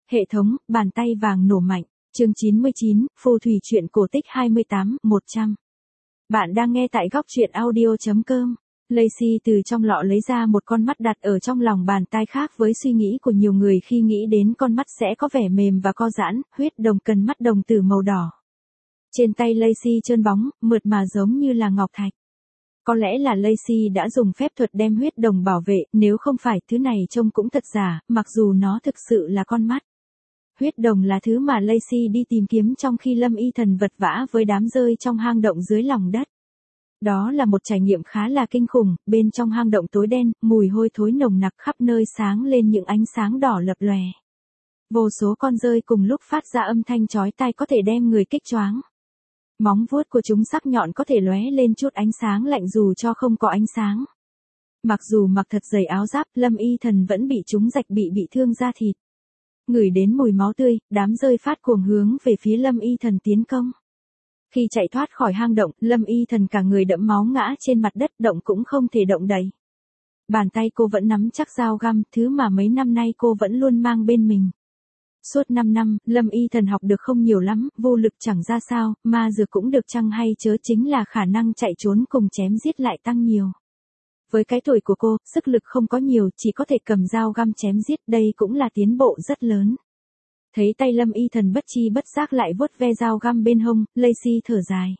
Hệ thống, bàn tay vàng nổ mạnh. Chương 99, phù thủy truyện cổ tích 28, 100. Bạn đang nghe tại góc truyện audio.com. Lacey từ trong lọ lấy ra một con mắt đặt ở trong lòng bàn tay, khác với suy nghĩ của nhiều người khi nghĩ đến con mắt sẽ có vẻ mềm và co giãn. Huyết đồng cần mắt đồng tử màu đỏ. Trên tay Lacey trơn bóng, mượt mà giống như là ngọc thạch. Có lẽ là Lacey đã dùng phép thuật đem huyết đồng bảo vệ, nếu không phải thứ này trông cũng thật giả, mặc dù nó thực sự là con mắt. Huyết đồng là thứ mà Lacey đi tìm kiếm trong khi Lâm Y Thần vật vã với đám rơi trong hang động dưới lòng đất. Đó là một trải nghiệm khá là kinh khủng, bên trong hang động tối đen, mùi hôi thối nồng nặc, khắp nơi sáng lên những ánh sáng đỏ lập lòe. Vô số con rơi cùng lúc phát ra âm thanh chói tai có thể đem người kích choáng. Móng vuốt của chúng sắc nhọn có thể lóe lên chút ánh sáng lạnh dù cho không có ánh sáng. Mặc dù mặc thật dày áo giáp, Lâm Y Thần vẫn bị chúng rạch, bị thương da thịt. Ngửi đến mùi máu tươi, đám rơi phát cuồng hướng về phía Lâm Y Thần tiến công. Khi chạy thoát khỏi hang động, Lâm Y Thần cả người đẫm máu ngã trên mặt đất, động cũng không thể động đậy. Bàn tay cô vẫn nắm chắc dao găm, thứ mà mấy năm nay cô vẫn luôn mang bên mình. Suốt 5 năm, Lâm Y Thần học được không nhiều lắm, vô lực chẳng ra sao, ma dược cũng được chăng hay chớ, chính là khả năng chạy trốn cùng chém giết lại tăng nhiều. Với cái tuổi của cô, sức lực không có nhiều, chỉ có thể cầm dao găm chém giết, đây cũng là tiến bộ rất lớn. Thấy tay Lâm Y Thần bất chi bất giác lại vuốt ve dao găm bên hông, Lacey thở dài.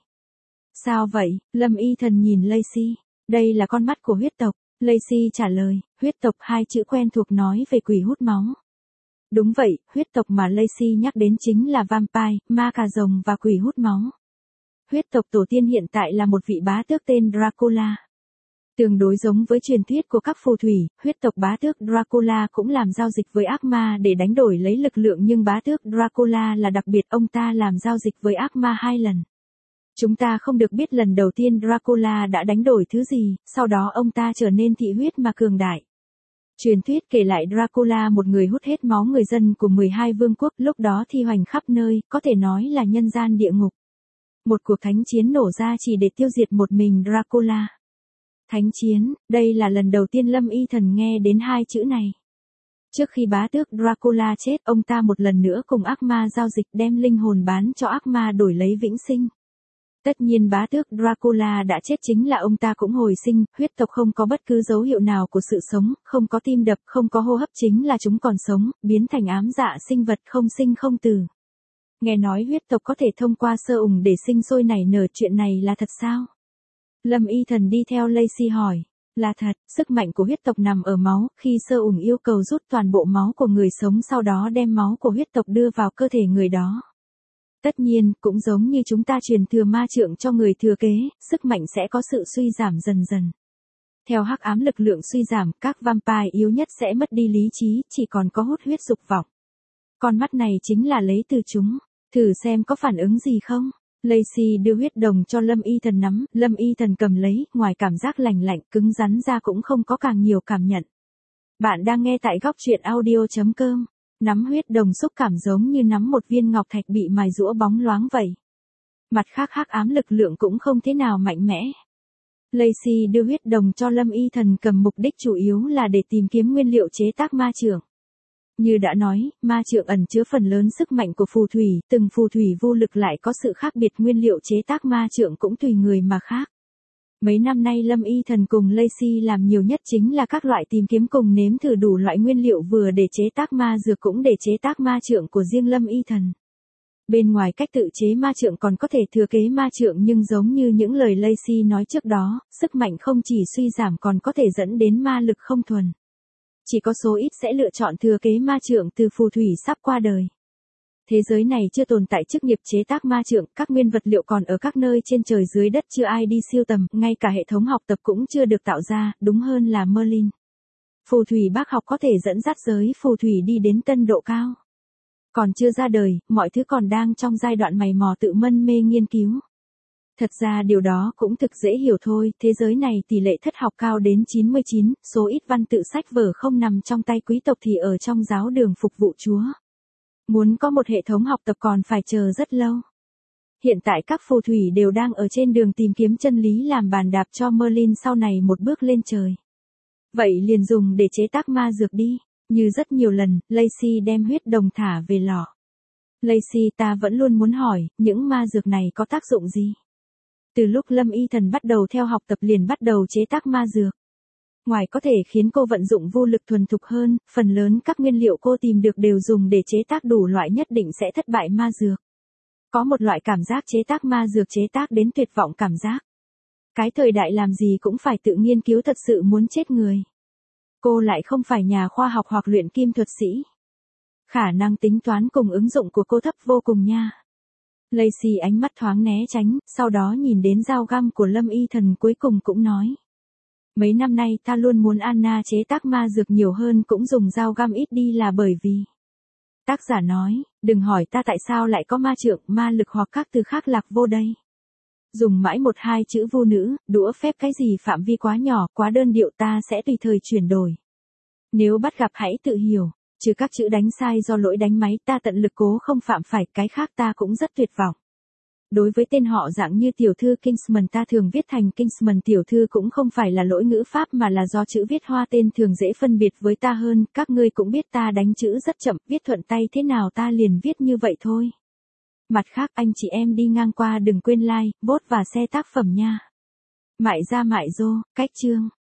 Sao vậy? Lâm Y Thần nhìn Lacey. Đây là con mắt của huyết tộc. Lacey trả lời, huyết tộc, hai chữ quen thuộc nói về quỷ hút máu. Đúng vậy, huyết tộc mà Lacey nhắc đến chính là vampire, ma cà rồng và quỷ hút máu. Huyết tộc tổ tiên hiện tại là một vị bá tước tên Dracula. Tương đối giống với truyền thuyết của các phù thủy, huyết tộc bá tước Dracula cũng làm giao dịch với ác ma để đánh đổi lấy lực lượng, nhưng bá tước Dracula là đặc biệt, ông ta làm giao dịch với ác ma 2 lần. Chúng ta không được biết lần đầu tiên Dracula đã đánh đổi thứ gì, sau đó ông ta trở nên thị huyết mà cường đại. Truyền thuyết kể lại Dracula một người hút hết máu người dân của 12 vương quốc, lúc đó thi hoành khắp nơi, có thể nói là nhân gian địa ngục. Một cuộc thánh chiến nổ ra chỉ để tiêu diệt một mình Dracula. Thánh chiến, đây là lần đầu tiên Lâm Y Thần nghe đến hai chữ này. Trước khi bá tước Dracula chết, ông ta một lần nữa cùng ác ma giao dịch, đem linh hồn bán cho ác ma đổi lấy vĩnh sinh. Tất nhiên bá tước Dracula đã chết, chính là ông ta cũng hồi sinh, huyết tộc không có bất cứ dấu hiệu nào của sự sống, không có tim đập, không có hô hấp, chính là chúng còn sống, biến thành ám dạ sinh vật không sinh không tử. Nghe nói huyết tộc có thể thông qua sơ ủng để sinh sôi nảy nở, chuyện này là thật sao? Lâm Y Thần đi theo Lacey hỏi. Là thật, sức mạnh của huyết tộc nằm ở máu, khi sơ ủng yêu cầu rút toàn bộ máu của người sống, sau đó đem máu của huyết tộc đưa vào cơ thể người đó. Tất nhiên, cũng giống như chúng ta truyền thừa ma trượng cho người thừa kế, sức mạnh sẽ có sự suy giảm dần dần. Theo hắc ám lực lượng suy giảm, các vampire yếu nhất sẽ mất đi lý trí, chỉ còn có hút huyết dục vọng. Con mắt này chính là lấy từ chúng, thử xem có phản ứng gì không. Lacey đưa huyết đồng cho Lâm Y Thần nắm, Lâm Y Thần cầm lấy, ngoài cảm giác lành lạnh, cứng rắn ra cũng không có càng nhiều cảm nhận. Bạn đang nghe tại góc truyện audio.com. Nắm huyết đồng xúc cảm giống như nắm một viên ngọc thạch bị mài rũa bóng loáng vậy. Mặt khác, hắc ám lực lượng cũng không thế nào mạnh mẽ. Lacey đưa huyết đồng cho Lâm Y Thần cầm, mục đích chủ yếu là để tìm kiếm nguyên liệu chế tác ma trượng. Như đã nói, ma trượng ẩn chứa phần lớn sức mạnh của phù thủy, từng phù thủy vô lực lại có sự khác biệt, nguyên liệu chế tác ma trượng cũng tùy người mà khác. Mấy năm nay Lâm Y Thần cùng Lacey làm nhiều nhất chính là các loại tìm kiếm cùng nếm thử đủ loại nguyên liệu, vừa để chế tác ma dược cũng để chế tác ma trượng của riêng Lâm Y Thần. Bên ngoài cách tự chế ma trượng còn có thể thừa kế ma trượng, nhưng giống như những lời Lacey nói trước đó, sức mạnh không chỉ suy giảm còn có thể dẫn đến ma lực không thuần. Chỉ có số ít sẽ lựa chọn thừa kế ma trượng từ phù thủy sắp qua đời. Thế giới này chưa tồn tại chức nghiệp chế tác ma trượng, các nguyên vật liệu còn ở các nơi trên trời dưới đất chưa ai đi siêu tầm, ngay cả hệ thống học tập cũng chưa được tạo ra, đúng hơn là Merlin. Phù thủy bác học có thể dẫn dắt giới phù thủy đi đến tân độ cao. Còn chưa ra đời, mọi thứ còn đang trong giai đoạn mày mò tự mân mê nghiên cứu. Thật ra điều đó cũng thực dễ hiểu thôi, thế giới này tỷ lệ thất học cao đến 99, số ít văn tự sách vở không nằm trong tay quý tộc thì ở trong giáo đường phục vụ Chúa. Muốn có một hệ thống học tập còn phải chờ rất lâu. Hiện tại các phù thủy đều đang ở trên đường tìm kiếm chân lý làm bàn đạp cho Merlin sau này một bước lên trời. Vậy liền dùng để chế tác ma dược đi. Như rất nhiều lần, Lacey đem huyết đồng thả về lọ. Lacey, ta vẫn luôn muốn hỏi, những ma dược này có tác dụng gì? Từ lúc Lâm Y Thần bắt đầu theo học tập liền bắt đầu chế tác ma dược. Ngoài có thể khiến cô vận dụng vô lực thuần thục hơn, phần lớn các nguyên liệu cô tìm được đều dùng để chế tác đủ loại nhất định sẽ thất bại ma dược. Có một loại cảm giác chế tác ma dược chế tác đến tuyệt vọng cảm giác. Cái thời đại làm gì cũng phải tự nghiên cứu thật sự muốn chết người. Cô lại không phải nhà khoa học hoặc luyện kim thuật sĩ. Khả năng tính toán cùng ứng dụng của cô thấp vô cùng nha. Lacey ánh mắt thoáng né tránh, sau đó nhìn đến dao găm của Lâm Y Thần cuối cùng cũng nói. Mấy năm nay ta luôn muốn Anna chế tác ma dược nhiều hơn cũng dùng dao găm ít đi là bởi vì. Tác giả nói, đừng hỏi ta tại sao lại có ma trượng, ma lực hoặc các từ khác lạc vô đây. Dùng mãi một hai chữ vô nữ, đũa phép cái gì phạm vi quá nhỏ, quá đơn điệu ta sẽ tùy thời chuyển đổi. Nếu bắt gặp hãy tự hiểu, trừ các chữ đánh sai do lỗi đánh máy ta tận lực cố không phạm phải, cái khác ta cũng rất tuyệt vọng. Đối với tên họ dạng như tiểu thư Kingsman ta thường viết thành Kingsman tiểu thư cũng không phải là lỗi ngữ pháp mà là do chữ viết Hoa tên thường dễ phân biệt với ta hơn, các ngươi cũng biết ta đánh chữ rất chậm, viết thuận tay thế nào ta liền viết như vậy thôi. Mặt khác anh chị em đi ngang qua đừng quên like, vote và share tác phẩm nha. Mại ra mại rô, cách chương.